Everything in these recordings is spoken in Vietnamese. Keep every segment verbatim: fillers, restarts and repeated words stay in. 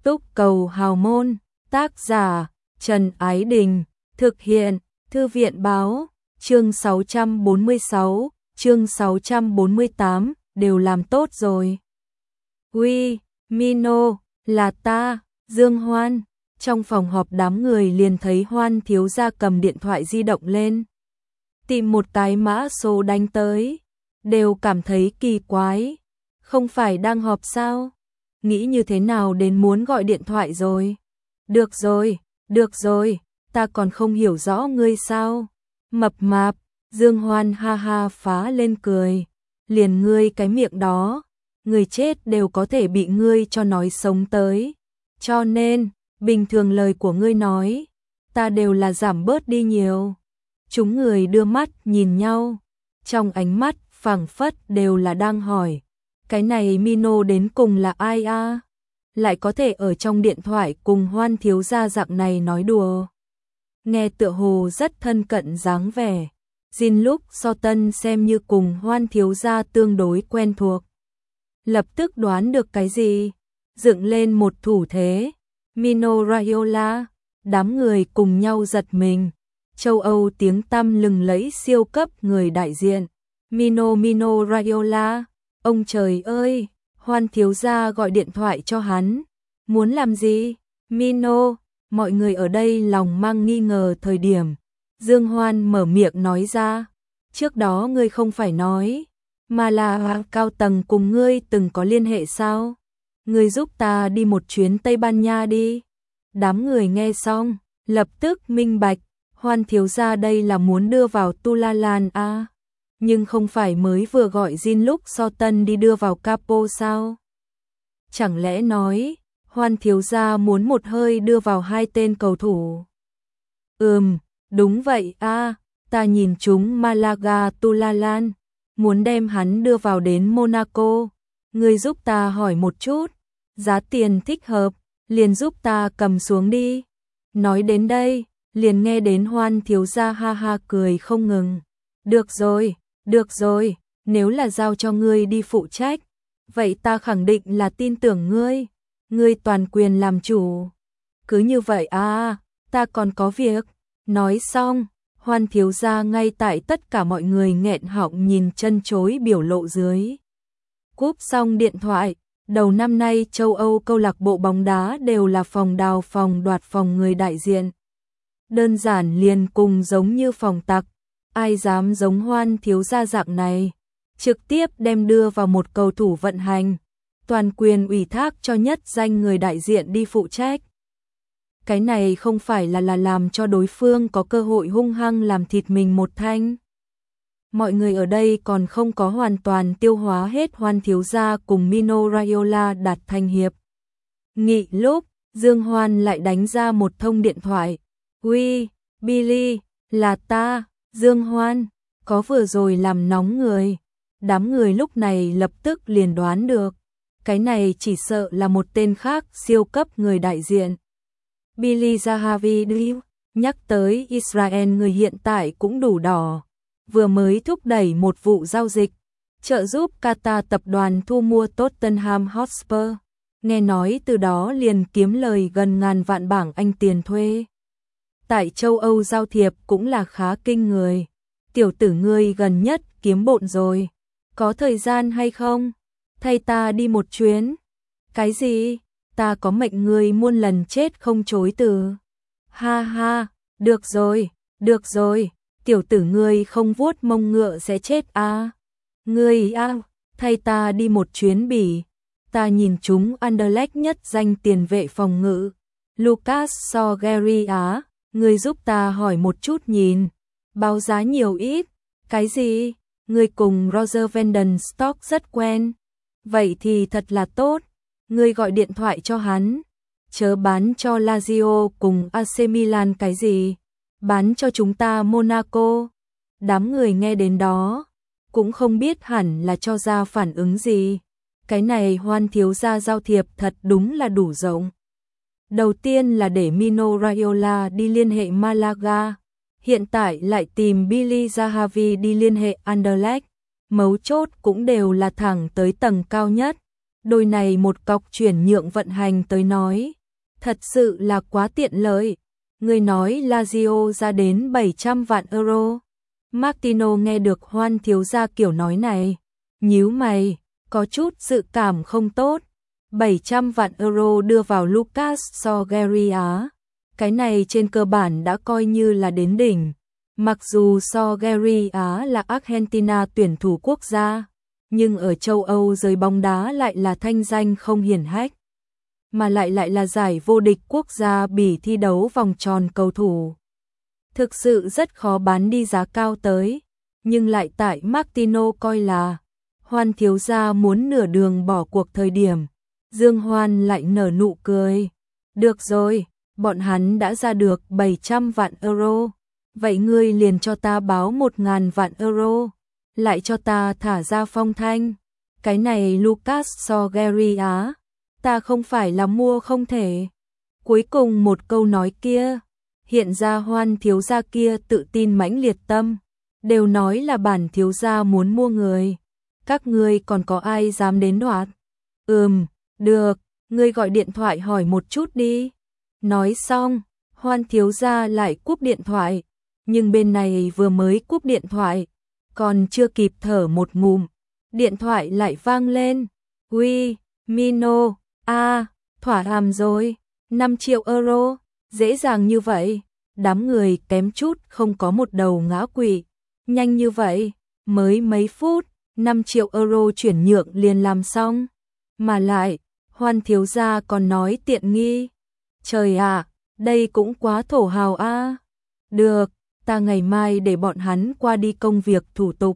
Túc Cầu Hào Môn, tác giả Trần Ái Đình, thực hiện Thư viện Báo, chương sáu trăm bốn mươi sáu, chương sáu trăm bốn mươi tám, đều làm tốt rồi. Uy, Mino, là ta, Dương Hoan. Trong phòng họp đám người liền thấy Hoan thiếu gia cầm điện thoại di động lên. Tìm một cái mã số đánh tới, đều cảm thấy kỳ quái. Không phải đang họp sao? Nghĩ như thế nào đến muốn gọi điện thoại rồi? Được rồi, được rồi, ta còn không hiểu rõ ngươi sao? Mập mạp, Dương Hoan ha ha phá lên cười. Liền ngươi cái miệng đó, người chết đều có thể bị ngươi cho nói sống tới. Cho nên, bình thường lời của ngươi nói, ta đều là giảm bớt đi nhiều. Chúng người đưa mắt nhìn nhau, trong ánh mắt phảng phất đều là đang hỏi, cái này Mino đến cùng là ai a? À? Lại có thể ở trong điện thoại cùng Hoan thiếu gia dạng này nói đùa. Nghe tựa hồ rất thân cận dáng vẻ. Jin lúc so tân xem như cùng Hoan thiếu gia tương đối quen thuộc. Lập tức đoán được cái gì? Dựng lên một thủ thế. Mino Raiola, đám người cùng nhau giật mình. Châu Âu tiếng tăm lừng lẫy siêu cấp người đại diện. Mino Mino Raiola, ông trời ơi, Hoan thiếu gia gọi điện thoại cho hắn. Muốn làm gì? Mino, mọi người ở đây lòng mang nghi ngờ thời điểm. Dương Hoan mở miệng nói ra, trước đó ngươi không phải nói, mà là cao tầng cùng ngươi từng có liên hệ sao? Ngươi giúp ta đi một chuyến Tây Ban Nha đi. Đám người nghe xong, lập tức minh bạch, Hoan thiếu gia đây là muốn đưa vào Tu La Lan a, à? Nhưng không phải mới vừa gọi Jin lúc so tân đi đưa vào Capo sao? Chẳng lẽ nói, Hoan thiếu gia muốn một hơi đưa vào hai tên cầu thủ? Ừm, đúng vậy a, à, ta nhìn chúng Malaga Tu La Lan, muốn đem hắn đưa vào đến Monaco. Ngươi giúp ta hỏi một chút, giá tiền thích hợp, liền giúp ta cầm xuống đi. Nói đến đây, liền nghe đến Hoan thiếu gia ha ha cười không ngừng. Được rồi, được rồi, nếu là giao cho ngươi đi phụ trách, vậy ta khẳng định là tin tưởng ngươi. Ngươi toàn quyền làm chủ. Cứ như vậy à, ta còn có việc. Nói xong, Hoan thiếu gia ngay tại tất cả mọi người nghẹn họng nhìn chân chối biểu lộ dưới. Cúp xong điện thoại, đầu năm nay châu Âu câu lạc bộ bóng đá đều là phòng đào phòng đoạt phòng người đại diện. Đơn giản liền cùng giống như phòng tặc, ai dám giống Hoan thiếu gia dạng này, trực tiếp đem đưa vào một cầu thủ vận hành, toàn quyền ủy thác cho nhất danh người đại diện đi phụ trách. Cái này không phải là là làm cho đối phương có cơ hội hung hăng làm thịt mình một thanh. Mọi người ở đây còn không có hoàn toàn tiêu hóa hết Hoan thiếu gia cùng Mino Raiola đạt thành hiệp nghị lúc, Dương Hoan lại đánh ra một thông điện thoại. Uy, Billy, là ta, Dương Hoan, có vừa rồi làm nóng người. Đám người lúc này lập tức liền đoán được, cái này chỉ sợ là một tên khác siêu cấp người đại diện. Billy Zahavi nhắc tới Israel người hiện tại cũng đủ đỏ, vừa mới thúc đẩy một vụ giao dịch, trợ giúp Qatar tập đoàn thu mua Tottenham Hotspur, nghe nói từ đó liền kiếm lời gần ngàn vạn bảng Anh tiền thuê. Tại châu Âu giao thiệp cũng là khá kinh người. Tiểu tử ngươi gần nhất kiếm bộn rồi, có thời gian hay không? Thay ta đi một chuyến. Cái gì? Ta có mệnh ngươi muôn lần chết không chối từ. Ha ha, được rồi, được rồi, tiểu tử ngươi không vuốt mông ngựa sẽ chết à. Ngươi à, thay ta đi một chuyến Bỉ. Ta nhìn chúng Anderlecht nhất danh tiền vệ phòng ngự, Lucas Sogeri á, ngươi giúp ta hỏi một chút nhìn, báo giá nhiều ít. Cái gì? Ngươi cùng Roger Van den Stock rất quen. Vậy thì thật là tốt. Ngươi gọi điện thoại cho hắn, chớ bán cho Lazio cùng a xê Milan cái gì, bán cho chúng ta Monaco. Đám người nghe đến đó, cũng không biết hẳn là cho ra phản ứng gì. Cái này Hoan thiếu gia giao thiệp thật đúng là đủ rộng. Đầu tiên là để Mino Raiola đi liên hệ Malaga, hiện tại lại tìm Billy Zahavi đi liên hệ Anderlecht, mấu chốt cũng đều là thẳng tới tầng cao nhất. Đôi này một cọc chuyển nhượng vận hành tới nói, thật sự là quá tiện lợi. Người nói Lazio ra đến bảy trăm vạn euro. Martino nghe được Juan thiếu gia kiểu nói này, nhíu mày, có chút dự cảm không tốt. bảy trăm vạn euro đưa vào Lucas Sogeria, cái này trên cơ bản đã coi như là đến đỉnh. Mặc dù Sogeria là Argentina tuyển thủ quốc gia, nhưng ở châu Âu giới bóng đá lại là thanh danh không hiển hách, mà lại lại là giải vô địch quốc gia Bỉ thi đấu vòng tròn cầu thủ. Thực sự rất khó bán đi giá cao tới, nhưng lại tại Martino coi là Juan thiếu gia muốn nửa đường bỏ cuộc thời điểm, Dương Hoan lại nở nụ cười. Được rồi, bọn hắn đã ra được bảy trăm vạn euro, vậy ngươi liền cho ta báo một ngàn vạn euro, lại cho ta thả ra Phong Thanh. Cái này Lucas Sogeria, ta không phải là mua không thể. Cuối cùng một câu nói kia, hiện ra Hoan thiếu gia kia tự tin mãnh liệt tâm, đều nói là bản thiếu gia muốn mua người. Các ngươi còn có ai dám đến đoạt? Ừm, được, ngươi gọi điện thoại hỏi một chút đi. Nói xong, Hoan thiếu gia lại cúp điện thoại, nhưng bên này vừa mới cúp điện thoại, còn chưa kịp thở một ngụm, điện thoại lại vang lên. Uy, Mino, a, à, thỏa đàm rồi, năm triệu euro, dễ dàng như vậy, đám người kém chút không có một đầu ngã quỵ. Nhanh như vậy, mới mấy phút, năm triệu euro chuyển nhượng liền làm xong, mà lại, Hoan thiếu gia còn nói tiện nghi. Trời ạ, đây cũng quá thổ hào a. À. Được, ta ngày mai để bọn hắn qua đi công việc thủ tục.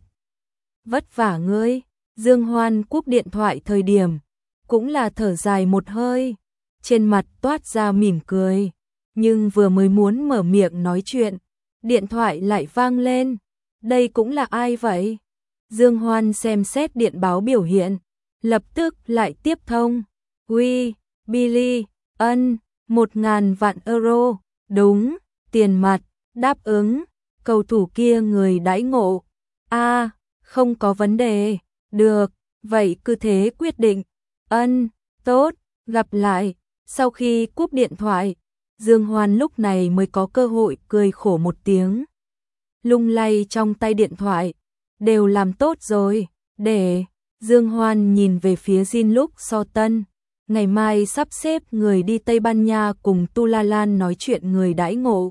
Vất vả ngươi. Dương Hoan cúp điện thoại thời điểm, cũng là thở dài một hơi, trên mặt toát ra mỉm cười, nhưng vừa mới muốn mở miệng nói chuyện, điện thoại lại vang lên. Đây cũng là ai vậy? Dương Hoan xem xét điện báo biểu hiện, lập tức lại tiếp thông. Uy, Billy, ân, một ngàn vạn euro, đúng, tiền mặt, đáp ứng, cầu thủ kia người đãi ngộ. A, à, không có vấn đề, được, vậy cứ thế quyết định. Ân, tốt, gặp lại. Sau khi cúp điện thoại, Dương Hoan lúc này mới có cơ hội cười khổ một tiếng. Lung lay trong tay điện thoại, đều làm tốt rồi, để Dương Hoan nhìn về phía Jean-Luc Soton, ngày mai sắp xếp người đi Tây Ban Nha cùng Tu La Lan nói chuyện người đãi ngộ.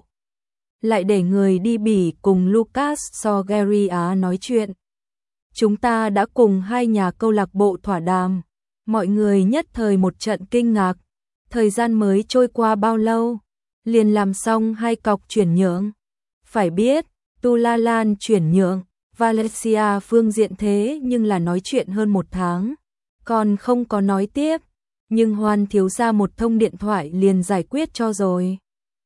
Lại để người đi Bỉ cùng Lucas Sogeria nói chuyện. Chúng ta đã cùng hai nhà câu lạc bộ thỏa đàm, mọi người nhất thời một trận kinh ngạc. Thời gian mới trôi qua bao lâu, liền làm xong hai cọc chuyển nhượng. Phải biết, Tu La Lan chuyển nhượng, Valencia phương diện thế nhưng là nói chuyện hơn một tháng, còn không có nói tiếp, nhưng Hoan thiếu gia một thông điện thoại liền giải quyết cho rồi.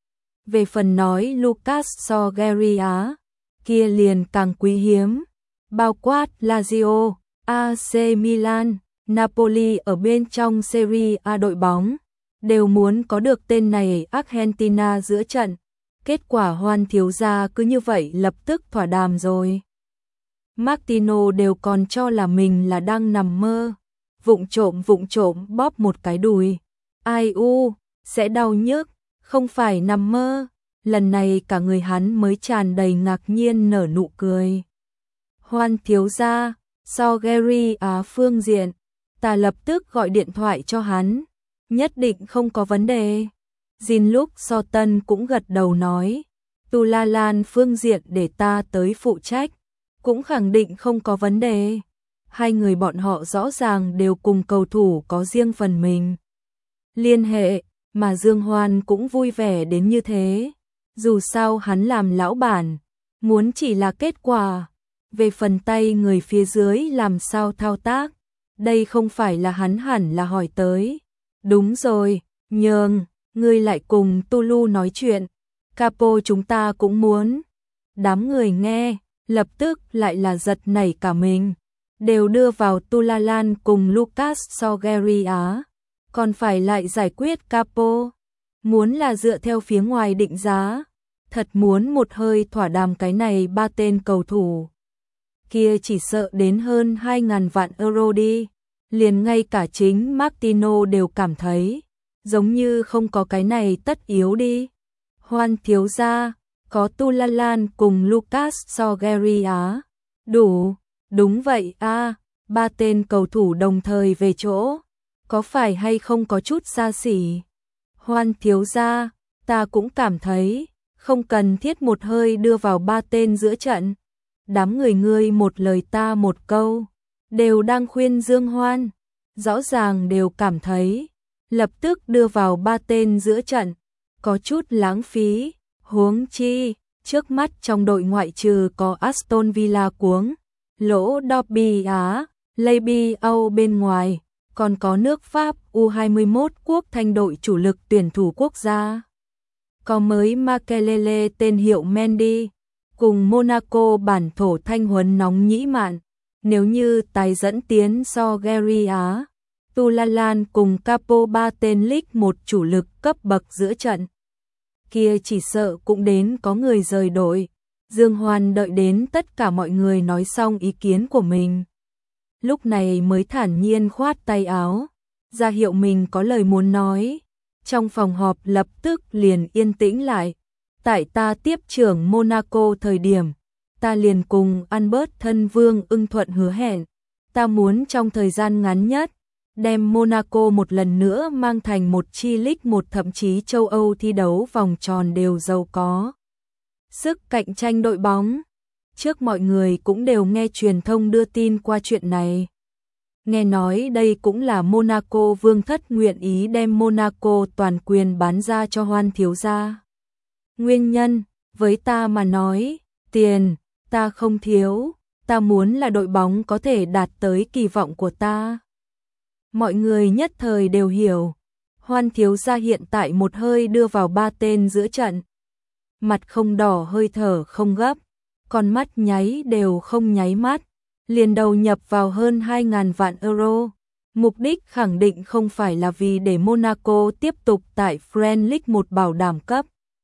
Về phần nói Lucas Sogeria, kia liền càng quý hiếm, bao quát Lazio, a xê Milan, Napoli ở bên trong Serie A đội bóng, đều muốn có được tên này Argentina giữa trận. Kết quả Hoan thiếu gia cứ như vậy lập tức thỏa đàm rồi. Martino đều còn cho là mình là đang nằm mơ, vụng trộm vụng trộm bóp một cái đùi. Ai u, sẽ đau nhức, không phải nằm mơ. Lần này cả người hắn mới tràn đầy ngạc nhiên nở nụ cười. Hoan thiếu gia, Sogeria phương diện, ta lập tức gọi điện thoại cho hắn, nhất định không có vấn đề. Jean-Luc Soton cũng gật đầu nói, Tu La Lan phương diện để ta tới phụ trách, cũng khẳng định không có vấn đề. Hai người bọn họ rõ ràng đều cùng cầu thủ có riêng phần mình liên hệ, mà Dương Hoan cũng vui vẻ đến như thế. Dù sao hắn làm lão bản, muốn chỉ là kết quả. Về phần tay người phía dưới làm sao thao tác, đây không phải là hắn hẳn là hỏi tới. Đúng rồi, nhường, ngươi lại cùng Tulu nói chuyện, Capo chúng ta cũng muốn. Đám người nghe, lập tức lại là giật nảy cả mình, đều đưa vào Tu La Lan cùng Lucas Sogeria, còn phải lại giải quyết Capo. Muốn là dựa theo phía ngoài định giá, thật muốn một hơi thỏa đàm cái này ba tên cầu thủ. Kia chỉ sợ đến hơn hai ngàn vạn euro đi. liền ngay cả chính Martino đều cảm thấy, giống như không có cái này tất yếu đi. Hoan thiếu gia, có Tulalan cùng Lucas Sogeri á. Đủ, đúng vậy a, ba tên cầu thủ đồng thời về chỗ, có phải hay không có chút xa xỉ. Hoan thiếu gia, ta cũng cảm thấy, không cần thiết một hơi đưa vào ba tên giữa trận. Đám người ngươi một lời ta một câu, đều đang khuyên Dương Hoan, rõ ràng đều cảm thấy, lập tức đưa vào ba tên giữa trận, có chút lãng phí, huống chi, trước mắt trong đội ngoại trừ có Aston Villa cuống, lỗ Derby Á, Lady Âu bên ngoài, còn có nước Pháp U hai mươi mốt quốc thanh đội chủ lực tuyển thủ quốc gia. Có mới Makelele tên hiệu Mendy, cùng Monaco bản thổ thanh huấn nóng nhĩ mạn, nếu như tái dẫn tiến Sogeri Á, Tulalan cùng Capo ba tên League một chủ lực cấp bậc giữa trận. Kia chỉ sợ cũng đến có người rời đội. Dương Hoan đợi đến tất cả mọi người nói xong ý kiến của mình, lúc này mới thản nhiên khoát tay áo, ra hiệu mình có lời muốn nói. Trong phòng họp lập tức liền yên tĩnh lại. Tại ta tiếp trưởng Monaco thời điểm, ta liền cùng Albert thân vương ưng thuận hứa hẹn, ta muốn trong thời gian ngắn nhất, đem Monaco một lần nữa mang thành một chi League một thậm chí châu Âu thi đấu vòng tròn đều giàu có sức cạnh tranh đội bóng. Trước mọi người cũng đều nghe truyền thông đưa tin qua chuyện này. Nghe nói đây cũng là Monaco vương thất nguyện ý đem Monaco toàn quyền bán ra cho Hoan thiếu gia. Nguyên nhân, với ta mà nói, tiền, ta không thiếu, ta muốn là đội bóng có thể đạt tới kỳ vọng của ta. Mọi người nhất thời đều hiểu, Hoan thiếu gia hiện tại một hơi đưa vào ba tên giữa trận. Mặt không đỏ hơi thở không gấp, con mắt nháy đều không nháy mắt, liền đầu nhập vào hơn hai nghìn vạn euro. Mục đích khẳng định không phải là vì để Monaco tiếp tục tại French League một bảo đảm cấp,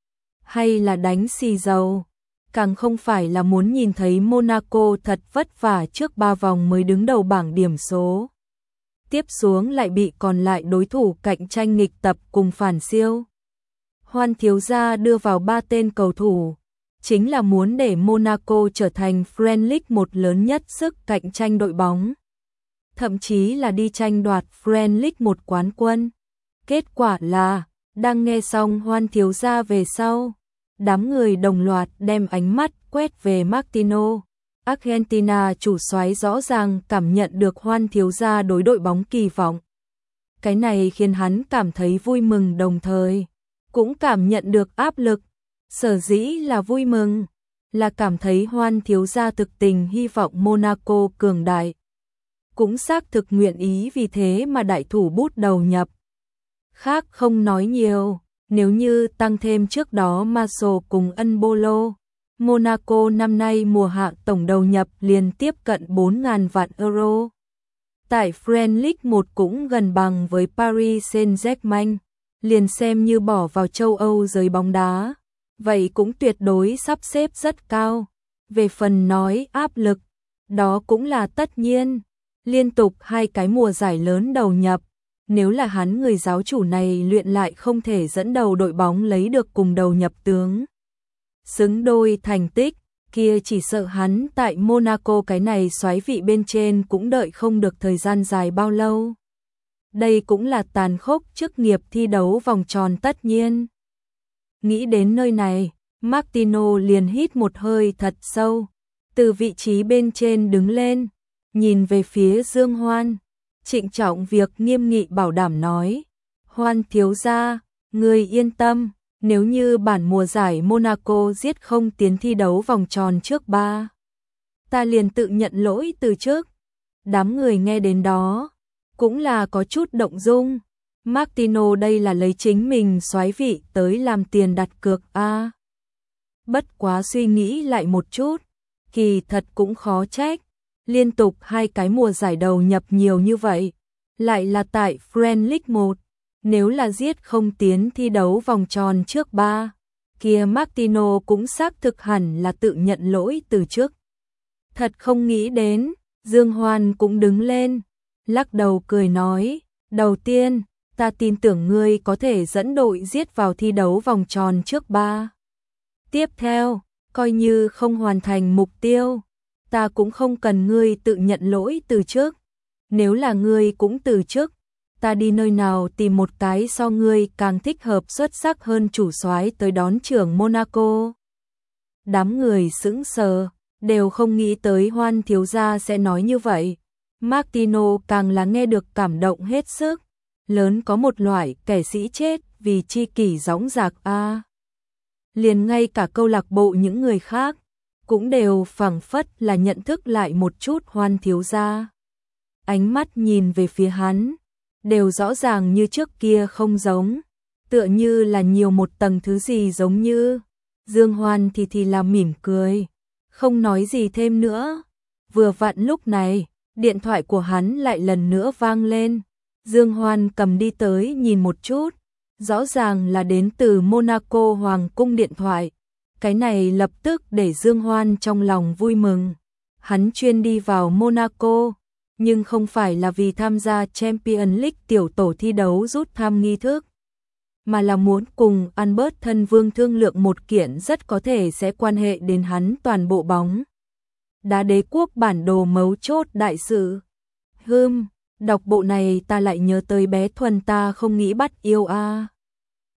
hay là đánh xì dầu, càng không phải là muốn nhìn thấy Monaco thật vất vả trước ba vòng mới đứng đầu bảng điểm số. Tiếp xuống lại bị còn lại đối thủ cạnh tranh nghịch tập cùng phản siêu. Hoan thiếu gia đưa vào ba tên cầu thủ, chính là muốn để Monaco trở thành French League một lớn nhất sức cạnh tranh đội bóng, thậm chí là đi tranh đoạt French League một quán quân. Kết quả là, đang nghe xong Hoan thiếu gia về sau, đám người đồng loạt đem ánh mắt quét về Martino. Argentina chủ soái rõ ràng cảm nhận được Hoan thiếu gia đối đội bóng kỳ vọng. Cái này khiến hắn cảm thấy vui mừng, đồng thời cũng cảm nhận được áp lực. Sở dĩ là vui mừng, là cảm thấy Hoan thiếu gia thực tình hy vọng Monaco cường đại, cũng xác thực nguyện ý vì thế mà đại thủ bút đầu nhập. Khác không nói nhiều, nếu như tăng thêm trước đó Marso cùng Embolo, Monaco năm nay mùa hạ tổng đầu nhập liền tiếp cận bốn nghìn vạn euro. Tại French League một cũng gần bằng với Paris Saint-Germain, liền xem như bỏ vào châu Âu giới bóng đá, vậy cũng tuyệt đối sắp xếp rất cao. Về phần nói áp lực, đó cũng là tất nhiên, liên tục hai cái mùa giải lớn đầu nhập, nếu là hắn người giáo chủ này luyện lại không thể dẫn đầu đội bóng lấy được cùng đầu nhập tướng xứng đôi thành tích, kia chỉ sợ hắn tại Monaco cái này soái vị bên trên cũng đợi không được thời gian dài bao lâu. Đây cũng là tàn khốc chức nghiệp thi đấu vòng tròn tất nhiên. Nghĩ đến nơi này, Martino liền hít một hơi thật sâu, từ vị trí bên trên đứng lên, nhìn về phía Dương Hoan, trịnh trọng việc nghiêm nghị bảo đảm nói: Hoan thiếu gia, người yên tâm, nếu như bản mùa giải Monaco giết không tiến thi đấu vòng tròn trước ba, ta liền tự nhận lỗi từ trước. Đám người nghe đến đó, cũng là có chút động dung. Martino đây là lấy chính mình soái vị tới làm tiền đặt cược a. À, bất quá suy nghĩ lại một chút, kỳ thật cũng khó trách, liên tục hai cái mùa giải đầu nhập nhiều như vậy, lại là tại French League một, nếu là giết không tiến thi đấu vòng tròn trước ba, kia Martino cũng xác thực hẳn là tự nhận lỗi từ trước. Thật không nghĩ đến, Dương Hoan cũng đứng lên, lắc đầu cười nói, đầu tiên, ta tin tưởng ngươi có thể dẫn đội giết vào thi đấu vòng tròn trước ba. Tiếp theo, coi như không hoàn thành mục tiêu, ta cũng không cần ngươi tự nhận lỗi từ trước. Nếu là ngươi cũng từ chức, ta đi nơi nào tìm một cái so ngươi càng thích hợp xuất sắc hơn chủ soái tới đón trưởng Monaco. Đám người sững sờ, đều không nghĩ tới Hoan thiếu gia sẽ nói như vậy. Martino càng là nghe được cảm động hết sức, lớn có một loại kẻ sĩ chết vì chi kỷ dõng dạc a. Liền ngay cả câu lạc bộ những người khác cũng đều phảng phất là nhận thức lại một chút Hoan thiếu gia. Ánh mắt nhìn về phía hắn, đều rõ ràng như trước kia không giống, tựa như là nhiều một tầng thứ gì giống như. Dương Hoan thì thì là mỉm cười, không nói gì thêm nữa. Vừa vặn lúc này, điện thoại của hắn lại lần nữa vang lên. Dương Hoan cầm đi tới nhìn một chút, rõ ràng là đến từ Monaco Hoàng cung điện thoại. Cái này lập tức để Dương Hoan trong lòng vui mừng. Hắn chuyên đi vào Monaco, nhưng không phải là vì tham gia Champions League tiểu tổ thi đấu rút thăm nghi thức, mà là muốn cùng Albert thân vương thương lượng một kiện rất có thể sẽ quan hệ đến hắn toàn bộ bóng đá đế quốc bản đồ mấu chốt đại sự. Hừm, đọc bộ này ta lại nhớ tới bé Thuần ta không nghĩ bắt yêu a.